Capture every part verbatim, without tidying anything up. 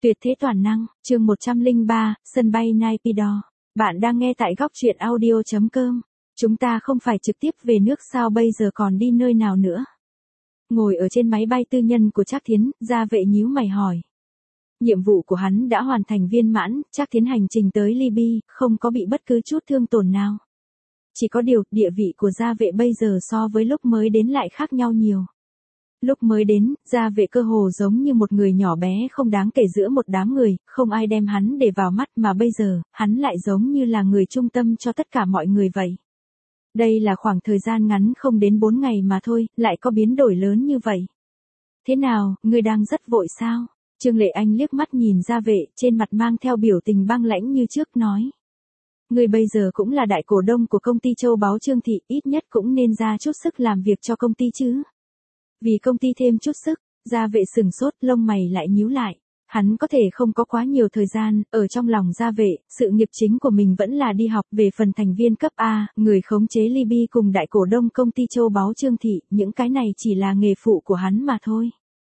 Tuyệt thế toàn năng, chương một trăm lẻ ba, sân bay Naypyidaw. Bạn đang nghe tại góc truyện audio chấm com. Chúng ta không phải trực tiếp về nước sao, bây giờ còn đi nơi nào nữa? Ngồi ở trên máy bay tư nhân của Trác Thiến, Gia Vệ nhíu mày hỏi. Nhiệm vụ của hắn đã hoàn thành viên mãn, Trác Thiến hành trình tới Libya, không có bị bất cứ chút thương tổn nào. Chỉ có điều, địa vị của Gia Vệ bây giờ so với lúc mới đến lại khác nhau nhiều. Lúc mới đến, Gia Vệ cơ hồ giống như một người nhỏ bé không đáng kể giữa một đám người, không ai đem hắn để vào mắt, mà bây giờ, hắn lại giống như là người trung tâm cho tất cả mọi người vậy. Đây là khoảng thời gian ngắn không đến bốn ngày mà thôi, lại có biến đổi lớn như vậy. Thế nào, ngươi đang rất vội sao? Trương Lệ Anh liếc mắt nhìn Gia Vệ, trên mặt mang theo biểu tình băng lãnh như trước nói. Ngươi bây giờ cũng là đại cổ đông của công ty châu báu Trương Thị, ít nhất cũng nên ra chút sức làm việc cho công ty chứ. Vì công ty thêm chút sức, Gia Vệ sừng sốt, lông mày lại nhíu lại. Hắn có thể không có quá nhiều thời gian, ở trong lòng Gia Vệ, sự nghiệp chính của mình vẫn là đi học. Về phần thành viên cấp A, người khống chế Libya cùng đại cổ đông công ty châu báu Trương Thị, những cái này chỉ là nghề phụ của hắn mà thôi.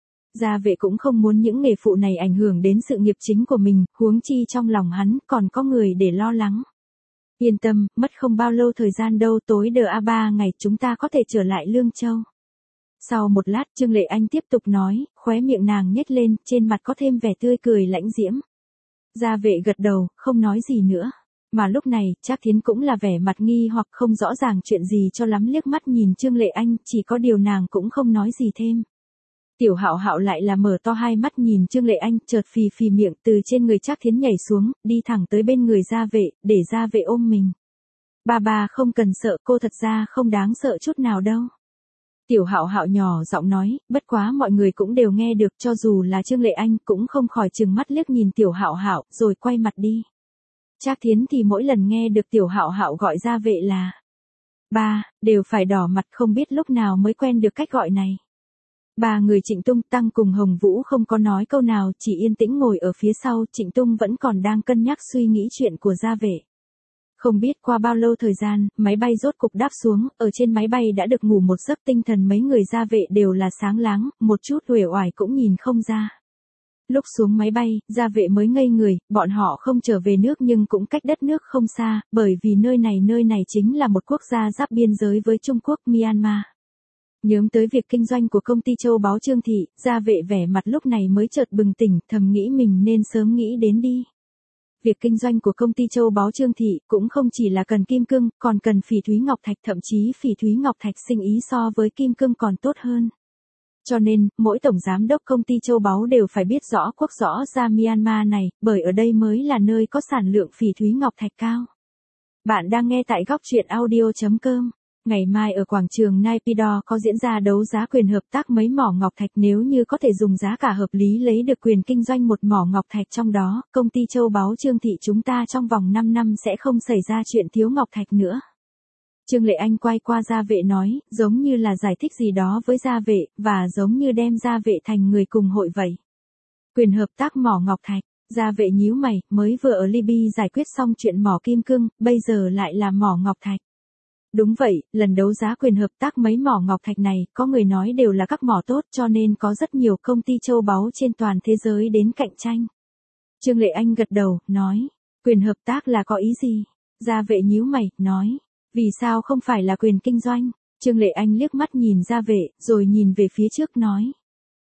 Gia Vệ cũng không muốn những nghề phụ này ảnh hưởng đến sự nghiệp chính của mình, huống chi trong lòng hắn còn có người để lo lắng. Yên tâm, mất không bao lâu thời gian đâu, tối đờ a ba ngày chúng ta có thể trở lại Lương Châu. Sau một lát, Trương Lệ Anh tiếp tục nói, khóe miệng nàng nhếch lên, trên mặt có thêm vẻ tươi cười lãnh diễm. Gia Vệ gật đầu, không nói gì nữa. Mà lúc này, Trác Thiến cũng là vẻ mặt nghi hoặc không rõ ràng chuyện gì cho lắm, liếc mắt nhìn Trương Lệ Anh, chỉ có điều nàng cũng không nói gì thêm. Tiểu Hạo Hạo lại là mở to hai mắt nhìn Trương Lệ Anh, chợt phì phì miệng, từ trên người Trác Thiến nhảy xuống, đi thẳng tới bên người Gia Vệ, để Gia Vệ ôm mình. Ba ba không cần sợ, cô thật ra không đáng sợ chút nào đâu. Tiểu Hạo Hạo nhỏ giọng nói, bất quá mọi người cũng đều nghe được, cho dù là Trương Lệ Anh cũng không khỏi trừng mắt liếc nhìn Tiểu Hạo Hạo, rồi quay mặt đi. Trác Thiến thì mỗi lần nghe được Tiểu Hạo Hạo gọi Gia Vệ là ba, đều phải đỏ mặt, không biết lúc nào mới quen được cách gọi này. Ba người Trịnh Tung Tăng cùng Hồng Vũ không có nói câu nào, chỉ yên tĩnh ngồi ở phía sau. Trịnh Tung vẫn còn đang cân nhắc suy nghĩ chuyện của Gia Vệ. Không biết qua bao lâu thời gian, máy bay rốt cục đáp xuống, ở trên máy bay đã được ngủ một giấc, tinh thần mấy người Gia Vệ đều là sáng láng, một chút uể oải cũng nhìn không ra. Lúc xuống máy bay, Gia Vệ mới ngây người, bọn họ không trở về nước nhưng cũng cách đất nước không xa, bởi vì nơi này nơi này chính là một quốc gia giáp biên giới với Trung Quốc, Myanmar. Nhớ tới việc kinh doanh của công ty châu báu Trương Thị, Gia Vệ vẻ mặt lúc này mới chợt bừng tỉnh, thầm nghĩ mình nên sớm nghĩ đến đi. Việc kinh doanh của công ty châu báu Trương Thị cũng không chỉ là cần kim cương, còn cần phỉ thúy ngọc thạch, thậm chí phỉ thúy ngọc thạch sinh ý so với kim cương còn tốt hơn. Cho nên, mỗi tổng giám đốc công ty châu báu đều phải biết rõ quốc rõ ra Myanmar này, bởi ở đây mới là nơi có sản lượng phỉ thúy ngọc thạch cao. Bạn đang nghe tại góc truyện audio chấm com. Ngày mai ở quảng trường Naypyidaw có diễn ra đấu giá quyền hợp tác mấy mỏ ngọc thạch, nếu như có thể dùng giá cả hợp lý lấy được quyền kinh doanh một mỏ ngọc thạch trong đó, công ty châu báu Trương Thị chúng ta trong vòng năm năm sẽ không xảy ra chuyện thiếu ngọc thạch nữa. Trương Lệ Anh quay qua Gia Vệ nói, giống như là giải thích gì đó với Gia Vệ, và giống như đem Gia Vệ thành người cùng hội vậy. Quyền hợp tác mỏ ngọc thạch, Gia Vệ nhíu mày, mới vừa ở Libya giải quyết xong chuyện mỏ kim cương, bây giờ lại là mỏ ngọc thạch. Đúng vậy, lần đấu giá quyền hợp tác mấy mỏ ngọc thạch này, có người nói đều là các mỏ tốt, cho nên có rất nhiều công ty châu báu trên toàn thế giới đến cạnh tranh. Trương Lệ Anh gật đầu, nói, quyền hợp tác là có ý gì? Gia Vệ nhíu mày, nói, vì sao không phải là quyền kinh doanh? Trương Lệ Anh liếc mắt nhìn Gia Vệ, rồi nhìn về phía trước nói.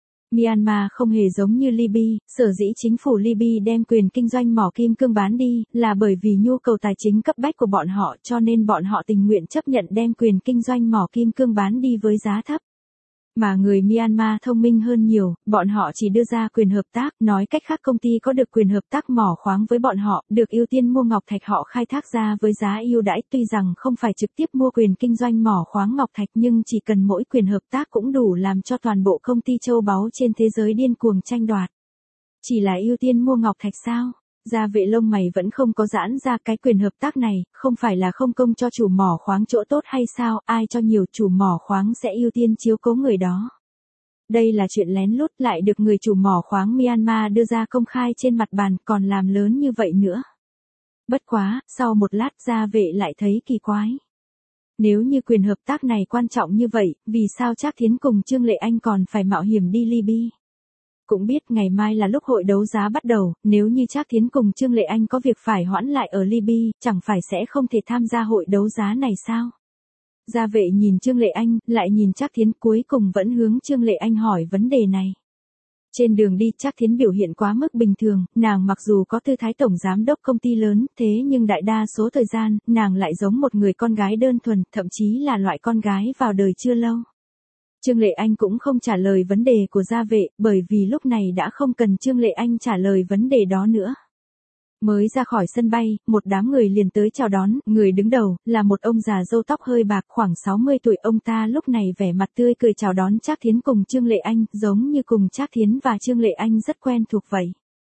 Myanmar không hề giống như Libya, sở dĩ chính phủ Libya đem quyền kinh doanh mỏ kim cương bán đi, là bởi vì nhu cầu tài chính cấp bách của bọn họ, cho nên bọn họ tình nguyện chấp nhận đem quyền kinh doanh mỏ kim cương bán đi với giá thấp. Mà người Myanmar thông minh hơn nhiều, bọn họ chỉ đưa ra quyền hợp tác, nói cách khác công ty có được quyền hợp tác mỏ khoáng với bọn họ, được ưu tiên mua ngọc thạch họ khai thác ra với giá ưu đãi, tuy rằng không phải trực tiếp mua quyền kinh doanh mỏ khoáng ngọc thạch nhưng chỉ cần mỗi quyền hợp tác cũng đủ làm cho toàn bộ công ty châu báu trên thế giới điên cuồng tranh đoạt. Chỉ là ưu tiên mua ngọc thạch sao? Gia Vệ lông mày vẫn không có giãn ra, cái quyền hợp tác này, không phải là không công cho chủ mỏ khoáng chỗ tốt hay sao, ai cho nhiều chủ mỏ khoáng sẽ ưu tiên chiếu cố người đó. Đây là chuyện lén lút lại được người chủ mỏ khoáng Myanmar đưa ra công khai trên mặt bàn, còn làm lớn như vậy nữa. Bất quá, sau một lát Gia Vệ lại thấy kỳ quái. Nếu như quyền hợp tác này quan trọng như vậy, vì sao Trác Thiến cùng Trương Lệ Anh còn phải mạo hiểm đi Libya? Cũng biết ngày mai là lúc hội đấu giá bắt đầu, nếu như Trác Thiến cùng Trương Lệ Anh có việc phải hoãn lại ở Libya, chẳng phải sẽ không thể tham gia hội đấu giá này sao? Gia vệ nhìn Trương Lệ Anh, lại nhìn Trác Thiến, cuối cùng vẫn hướng Trương Lệ Anh hỏi vấn đề này. Trên đường đi, Trác Thiến biểu hiện quá mức bình thường, nàng mặc dù có tư thái tổng giám đốc công ty lớn, thế nhưng đại đa số thời gian, nàng lại giống một người con gái đơn thuần, thậm chí là loại con gái vào đời chưa lâu. Trương Lệ Anh cũng không trả lời vấn đề của gia vệ, bởi vì lúc này đã không cần Trương Lệ Anh trả lời vấn đề đó nữa. Mới ra khỏi sân bay, một đám người liền tới chào đón, người đứng đầu, là một ông già râu tóc hơi bạc khoảng sáu mươi tuổi, ông ta lúc này vẻ mặt tươi cười chào đón Trác Thiến cùng Trương Lệ Anh, giống như cùng Trác Thiến và Trương Lệ Anh rất quen thuộc vậy.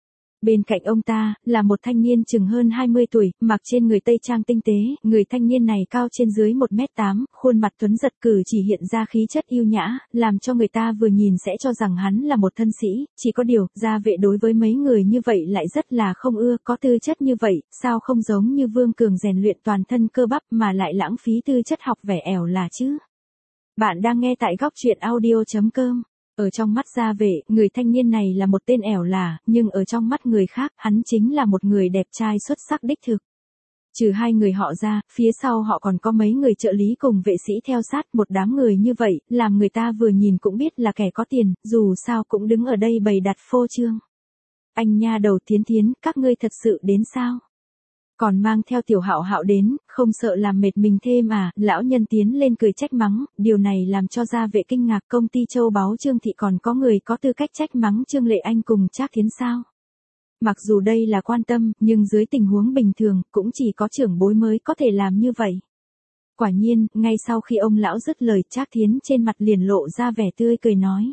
Bên cạnh ông ta, là một thanh niên chừng hơn hai mươi tuổi, mặc trên người tây trang tinh tế, người thanh niên này cao trên dưới một mét tám, khuôn mặt tuấn giật, cử chỉ hiện ra khí chất yêu nhã, làm cho người ta vừa nhìn sẽ cho rằng hắn là một thân sĩ, chỉ có điều, gia vệ đối với mấy người như vậy lại rất là không ưa, có tư chất như vậy, sao không giống như Vương Cường rèn luyện toàn thân cơ bắp mà lại lãng phí tư chất học vẻ ẻo là chứ. Bạn đang nghe tại góc truyện audio chấm com. Ở trong mắt gia vệ, người thanh niên này là một tên ẻo là, nhưng ở trong mắt người khác, hắn chính là một người đẹp trai xuất sắc đích thực. Trừ hai người họ ra, phía sau họ còn có mấy người trợ lý cùng vệ sĩ theo sát, một đám người như vậy, làm người ta vừa nhìn cũng biết là kẻ có tiền, dù sao cũng đứng ở đây bày đặt phô trương. Anh nha đầu Thiến Thiến, các ngươi thật sự đến sao? Còn mang theo Tiểu Hạo Hạo đến, không sợ làm mệt mình thêm à? Lão nhân tiến lên cười trách mắng, điều này làm cho gia vệ kinh ngạc, công ty châu báu Trương thị còn có người có tư cách trách mắng Trương Lệ Anh cùng Trác Thiến sao? Mặc dù đây là quan tâm, nhưng dưới tình huống bình thường, cũng chỉ có trưởng bối mới có thể làm như vậy. Quả nhiên, ngay sau khi ông lão dứt lời, Trác Thiến trên mặt liền lộ ra vẻ tươi cười nói.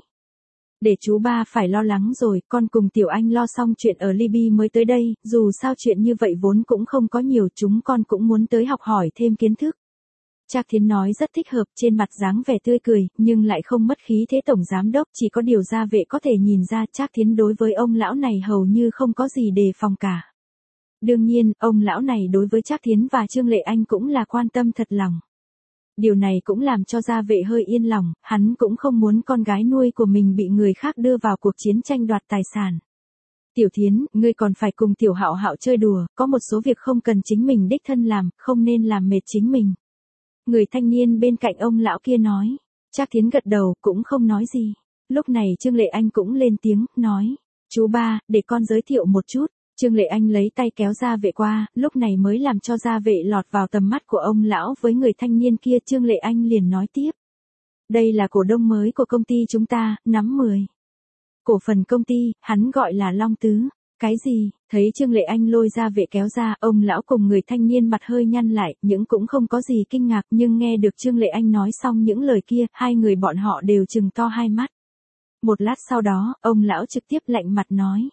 Để chú ba phải lo lắng rồi, con cùng Tiểu Anh lo xong chuyện ở Libya mới tới đây, dù sao chuyện như vậy vốn cũng không có nhiều, chúng con cũng muốn tới học hỏi thêm kiến thức. Trác Thiến nói rất thích hợp, trên mặt dáng vẻ tươi cười, nhưng lại không mất khí thế tổng giám đốc, chỉ có điều gia vệ có thể nhìn ra Trác Thiến đối với ông lão này hầu như không có gì đề phòng cả. Đương nhiên, ông lão này đối với Trác Thiến và Trương Lệ Anh cũng là quan tâm thật lòng. Điều này cũng làm cho gia vệ hơi yên lòng, hắn cũng không muốn con gái nuôi của mình bị người khác đưa vào cuộc chiến tranh đoạt tài sản. Tiểu Thiến, ngươi còn phải cùng Tiểu Hạo Hạo chơi đùa, có một số việc không cần chính mình đích thân làm, không nên làm mệt chính mình. Người thanh niên bên cạnh ông lão kia nói. Trác Thiến gật đầu, cũng không nói gì. Lúc này Trương Lệ Anh cũng lên tiếng, nói. Chú ba, để con giới thiệu một chút. Trương Lệ Anh lấy tay kéo gia vệ qua, lúc này mới làm cho gia vệ lọt vào tầm mắt của ông lão với người thanh niên kia. Trương Lệ Anh liền nói tiếp. Đây là cổ đông mới của công ty chúng ta, nắm mười. Cổ phần công ty, hắn gọi là Long Tứ. Cái gì? Thấy Trương Lệ Anh lôi gia vệ kéo ra, ông lão cùng người thanh niên mặt hơi nhăn lại, những cũng không có gì kinh ngạc, nhưng nghe được Trương Lệ Anh nói xong những lời kia, hai người bọn họ đều trừng to hai mắt. Một lát sau đó, ông lão trực tiếp lạnh mặt nói.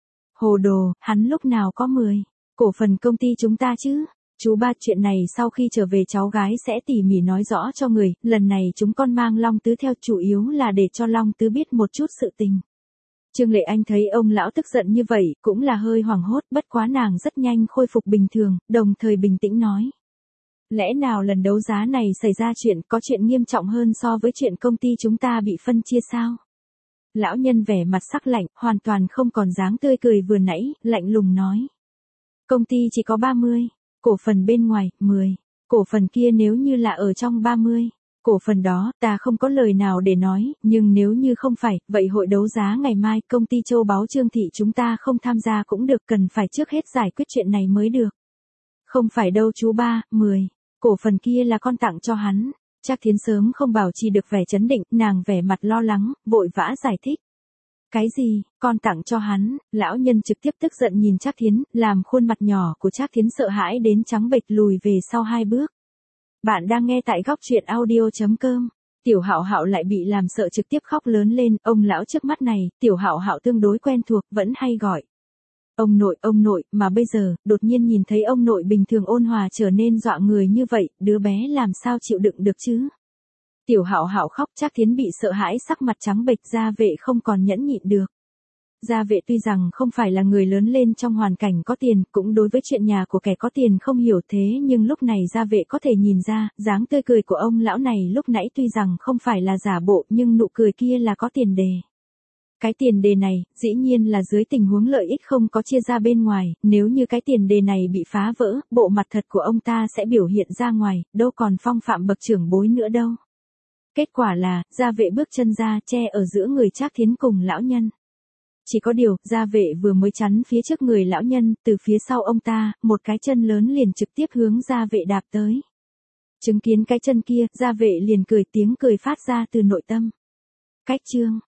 Hồ đồ, hắn lúc nào có mười. Cổ phần công ty chúng ta chứ? Chú ba, chuyện này sau khi trở về cháu gái sẽ tỉ mỉ nói rõ cho người, lần này chúng con mang Long Tứ theo chủ yếu là để cho Long Tứ biết một chút sự tình. Trương Lệ Anh thấy ông lão tức giận như vậy, cũng là hơi hoảng hốt, bất quá nàng rất nhanh khôi phục bình thường, đồng thời bình tĩnh nói. Lẽ nào lần đấu giá này xảy ra chuyện, có chuyện nghiêm trọng hơn so với chuyện công ty chúng ta bị phân chia sao? Lão nhân vẻ mặt sắc lạnh, hoàn toàn không còn dáng tươi cười vừa nãy, lạnh lùng nói. Công ty chỉ có ba mươi, cổ phần bên ngoài, mười, cổ phần kia nếu như là ở trong ba mươi. Cổ phần đó, ta không có lời nào để nói, nhưng nếu như không phải, vậy hội đấu giá ngày mai, công ty châu báu Trương thị chúng ta không tham gia cũng được, cần phải trước hết giải quyết chuyện này mới được. Không phải đâu chú ba, mười, cổ phần kia là con tặng cho hắn. Trác Thiến sớm không bảo trì được vẻ chấn định, nàng vẻ mặt lo lắng, vội vã giải thích. Cái gì, con tặng cho hắn? Lão nhân trực tiếp tức giận nhìn Trác Thiến, làm khuôn mặt nhỏ của Trác Thiến sợ hãi đến trắng bệch lùi về sau hai bước. Bạn đang nghe tại góc truyện audio chấm com. Tiểu Hạo Hạo lại bị làm sợ trực tiếp khóc lớn lên, ông lão trước mắt này, Tiểu Hạo Hạo tương đối quen thuộc, vẫn hay gọi. Ông nội, ông nội, mà bây giờ, đột nhiên nhìn thấy ông nội bình thường ôn hòa trở nên dọa người như vậy, đứa bé làm sao chịu đựng được chứ? Tiểu Hạo Hạo khóc, Trác Thiến bị sợ hãi sắc mặt trắng bệch, gia vệ không còn nhẫn nhịn được. Gia vệ tuy rằng không phải là người lớn lên trong hoàn cảnh có tiền, cũng đối với chuyện nhà của kẻ có tiền không hiểu thế, nhưng lúc này gia vệ có thể nhìn ra, dáng tươi cười của ông lão này lúc nãy tuy rằng không phải là giả bộ, nhưng nụ cười kia là có tiền đề. Cái tiền đề này, dĩ nhiên là dưới tình huống lợi ích không có chia ra bên ngoài, nếu như cái tiền đề này bị phá vỡ, bộ mặt thật của ông ta sẽ biểu hiện ra ngoài, đâu còn phong phạm bậc trưởng bối nữa đâu. Kết quả là, gia vệ bước chân ra, che ở giữa người Trác Thiến cùng lão nhân. Chỉ có điều, gia vệ vừa mới chắn phía trước người lão nhân, từ phía sau ông ta, một cái chân lớn liền trực tiếp hướng gia vệ đạp tới. Chứng kiến cái chân kia, gia vệ liền cười tiếng cười phát ra từ nội tâm. Cách chương